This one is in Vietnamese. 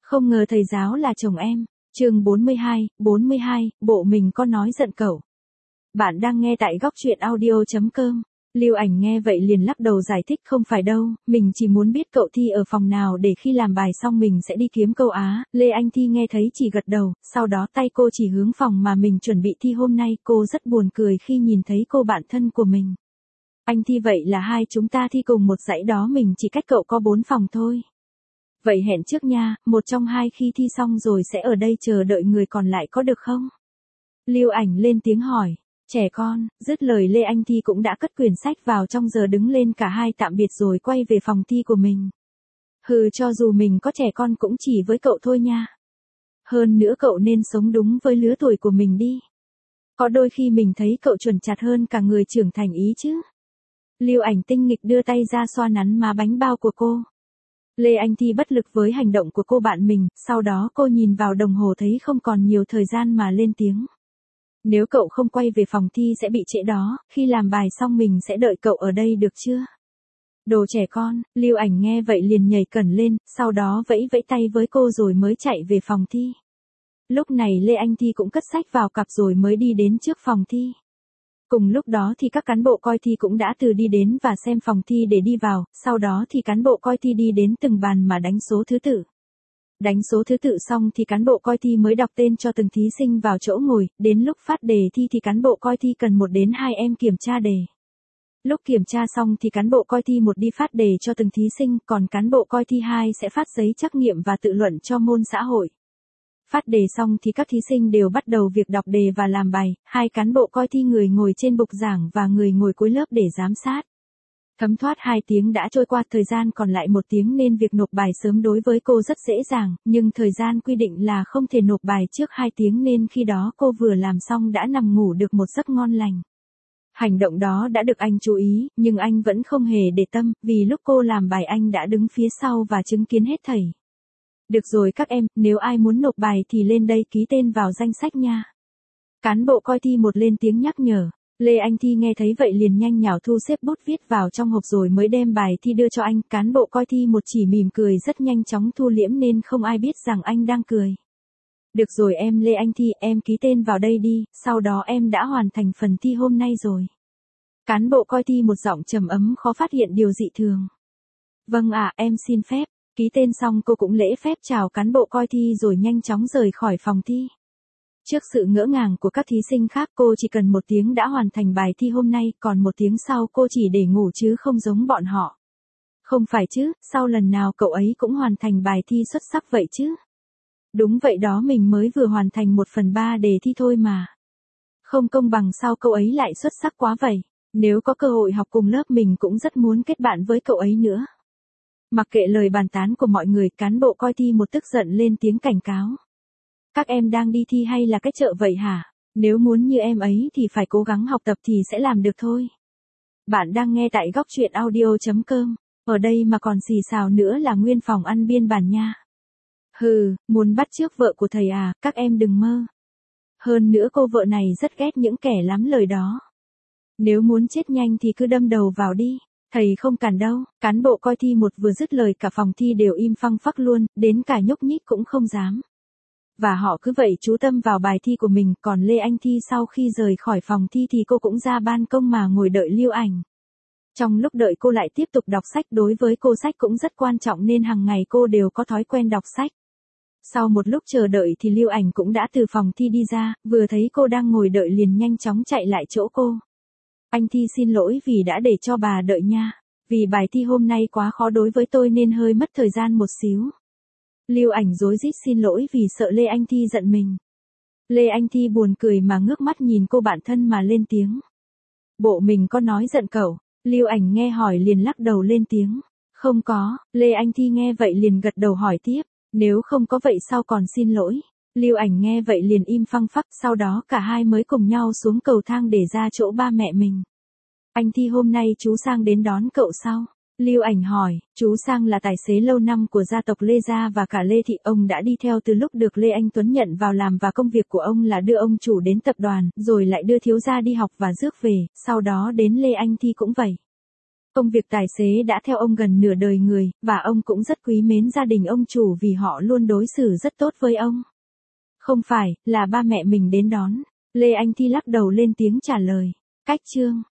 Không ngờ thầy giáo là chồng em. Chương 42, bộ mình có nói giận cậu. Bạn đang nghe tại góc truyện audio.com. Lưu Ảnh nghe vậy liền lắc đầu giải thích không phải đâu, mình chỉ muốn biết cậu thi ở phòng nào để khi làm bài xong mình sẽ đi kiếm câu á. Lê Anh Thi nghe thấy chỉ gật đầu, sau đó tay cô chỉ hướng phòng mà mình chuẩn bị thi hôm nay. Cô rất buồn cười khi nhìn thấy cô bạn thân của mình. Anh Thi vậy là hai chúng ta thi cùng một dãy đó, mình chỉ cách cậu có 4 phòng thôi. Vậy hẹn trước nha, một trong hai khi thi xong rồi sẽ ở đây chờ đợi người còn lại có được không? Lưu Ảnh lên tiếng hỏi. Trẻ con, dứt lời Lê Anh Thi cũng đã cất quyển sách vào trong, giờ đứng lên cả hai tạm biệt rồi quay về phòng thi của mình. Hừ, cho dù mình có trẻ con cũng chỉ với cậu thôi nha. Hơn nữa cậu nên sống đúng với lứa tuổi của mình đi. Có đôi khi mình thấy cậu chuẩn chặt hơn cả người trưởng thành ý chứ. Lưu Ảnh tinh nghịch đưa tay ra xoa nắn má bánh bao của cô. Lê Anh Thi bất lực với hành động của cô bạn mình, sau đó cô nhìn vào đồng hồ thấy không còn nhiều thời gian mà lên tiếng. Nếu cậu không quay về phòng thi sẽ bị trễ đó, khi làm bài xong mình sẽ đợi cậu ở đây được chưa? Đồ trẻ con, Lưu Ảnh nghe vậy liền nhảy cẩn lên, sau đó vẫy vẫy tay với cô rồi mới chạy về phòng thi. Lúc này Lê Anh Thi cũng cất sách vào cặp rồi mới đi đến trước phòng thi. Cùng lúc đó thì các cán bộ coi thi cũng đã từ đi đến và xem phòng thi để đi vào, sau đó thì cán bộ coi thi đi đến từng bàn mà đánh số thứ tự. Đánh số thứ tự xong thì cán bộ coi thi mới đọc tên cho từng thí sinh vào chỗ ngồi, đến lúc phát đề thi thì cán bộ coi thi cần 1 đến 2 em kiểm tra đề. Lúc kiểm tra xong thì cán bộ coi thi 1 đi phát đề cho từng thí sinh, còn cán bộ coi thi 2 sẽ phát giấy trắc nghiệm và tự luận cho môn xã hội. Phát đề xong thì các thí sinh đều bắt đầu việc đọc đề và làm bài, hai cán bộ coi thi người ngồi trên bục giảng và người ngồi cuối lớp để giám sát. Thấm thoát 2 tiếng đã trôi qua, thời gian còn lại 1 tiếng nên việc nộp bài sớm đối với cô rất dễ dàng, nhưng thời gian quy định là không thể nộp bài trước 2 tiếng nên khi đó cô vừa làm xong đã nằm ngủ được một giấc ngon lành. Hành động đó đã được anh chú ý, nhưng anh vẫn không hề để tâm, vì lúc cô làm bài anh đã đứng phía sau và chứng kiến hết thảy. Được rồi các em, nếu ai muốn nộp bài thì lên đây ký tên vào danh sách nha. Cán bộ coi thi một lên tiếng nhắc nhở. Lê Anh Thi nghe thấy vậy liền nhanh nhảu thu xếp bút viết vào trong hộp rồi mới đem bài thi đưa cho anh. Cán bộ coi thi một chỉ mỉm cười rất nhanh chóng thu liễm nên không ai biết rằng anh đang cười. Được rồi em Lê Anh Thi, em ký tên vào đây đi, sau đó em đã hoàn thành phần thi hôm nay rồi. Cán bộ coi thi một giọng trầm ấm khó phát hiện điều dị thường. Vâng ạ, em xin phép. Ký tên xong cô cũng lễ phép chào cán bộ coi thi rồi nhanh chóng rời khỏi phòng thi. Trước sự ngỡ ngàng của các thí sinh khác, cô chỉ cần 1 tiếng đã hoàn thành bài thi hôm nay, còn 1 tiếng sau cô chỉ để ngủ chứ không giống bọn họ. Không phải chứ, sau lần nào cậu ấy cũng hoàn thành bài thi xuất sắc vậy chứ? Đúng vậy đó, mình mới vừa hoàn thành 1/3 đề thi thôi mà. Không công bằng sao cậu ấy lại xuất sắc quá vậy? Nếu có cơ hội học cùng lớp mình cũng rất muốn kết bạn với cậu ấy nữa. Mặc kệ lời bàn tán của mọi người, cán bộ coi thi một tức giận lên tiếng cảnh cáo. Các em đang đi thi hay là cách chợ vậy hả? Nếu muốn như em ấy thì phải cố gắng học tập thì sẽ làm được thôi. Bạn đang nghe tại góc truyện audio.com. Ở đây mà còn xì xào nữa là nguyên phòng ăn biên bản nha. Hừ, muốn bắt chước vợ của thầy à, các em đừng mơ. Hơn nữa cô vợ này rất ghét những kẻ lắm lời đó. Nếu muốn chết nhanh thì cứ đâm đầu vào đi. Thầy không cản đâu. Cán bộ coi thi một vừa dứt lời cả phòng thi đều im phăng phắc luôn, đến cả nhúc nhích cũng không dám. Và họ cứ vậy chú tâm vào bài thi của mình, còn Lê Anh Thi sau khi rời khỏi phòng thi thì cô cũng ra ban công mà ngồi đợi Lưu Ảnh. Trong lúc đợi cô lại tiếp tục đọc sách, đối với cô sách cũng rất quan trọng nên hàng ngày cô đều có thói quen đọc sách. Sau một lúc chờ đợi thì Lưu Ảnh cũng đã từ phòng thi đi ra, vừa thấy cô đang ngồi đợi liền nhanh chóng chạy lại chỗ cô. Anh Thi xin lỗi vì đã để cho bà đợi nha. Vì bài thi hôm nay quá khó đối với tôi nên hơi mất thời gian một xíu. Lưu Ảnh rối rít xin lỗi vì sợ Lê Anh Thi giận mình. Lê Anh Thi buồn cười mà ngước mắt nhìn cô bạn thân mà lên tiếng. Bộ mình có nói giận cậu? Lưu Ảnh nghe hỏi liền lắc đầu lên tiếng. Không có. Lê Anh Thi nghe vậy liền gật đầu hỏi tiếp. Nếu không có vậy sao còn xin lỗi? Lưu Ảnh nghe vậy liền im phăng phắc, sau đó cả hai mới cùng nhau xuống cầu thang để ra chỗ ba mẹ mình. Anh Thi hôm nay chú Sang đến đón cậu sao? Lưu Ảnh hỏi. Chú Sang là tài xế lâu năm của gia tộc Lê Gia và cả Lê Thị, ông đã đi theo từ lúc được Lê Anh Tuấn nhận vào làm và công việc của ông là đưa ông chủ đến tập đoàn, rồi lại đưa thiếu gia đi học và rước về, sau đó đến Lê Anh Thi cũng vậy. Công việc tài xế đã theo ông gần nửa đời người, và ông cũng rất quý mến gia đình ông chủ vì họ luôn đối xử rất tốt với ông. Không phải, là ba mẹ mình đến đón. Lê Anh Thi lắc đầu lên tiếng trả lời. Cách chương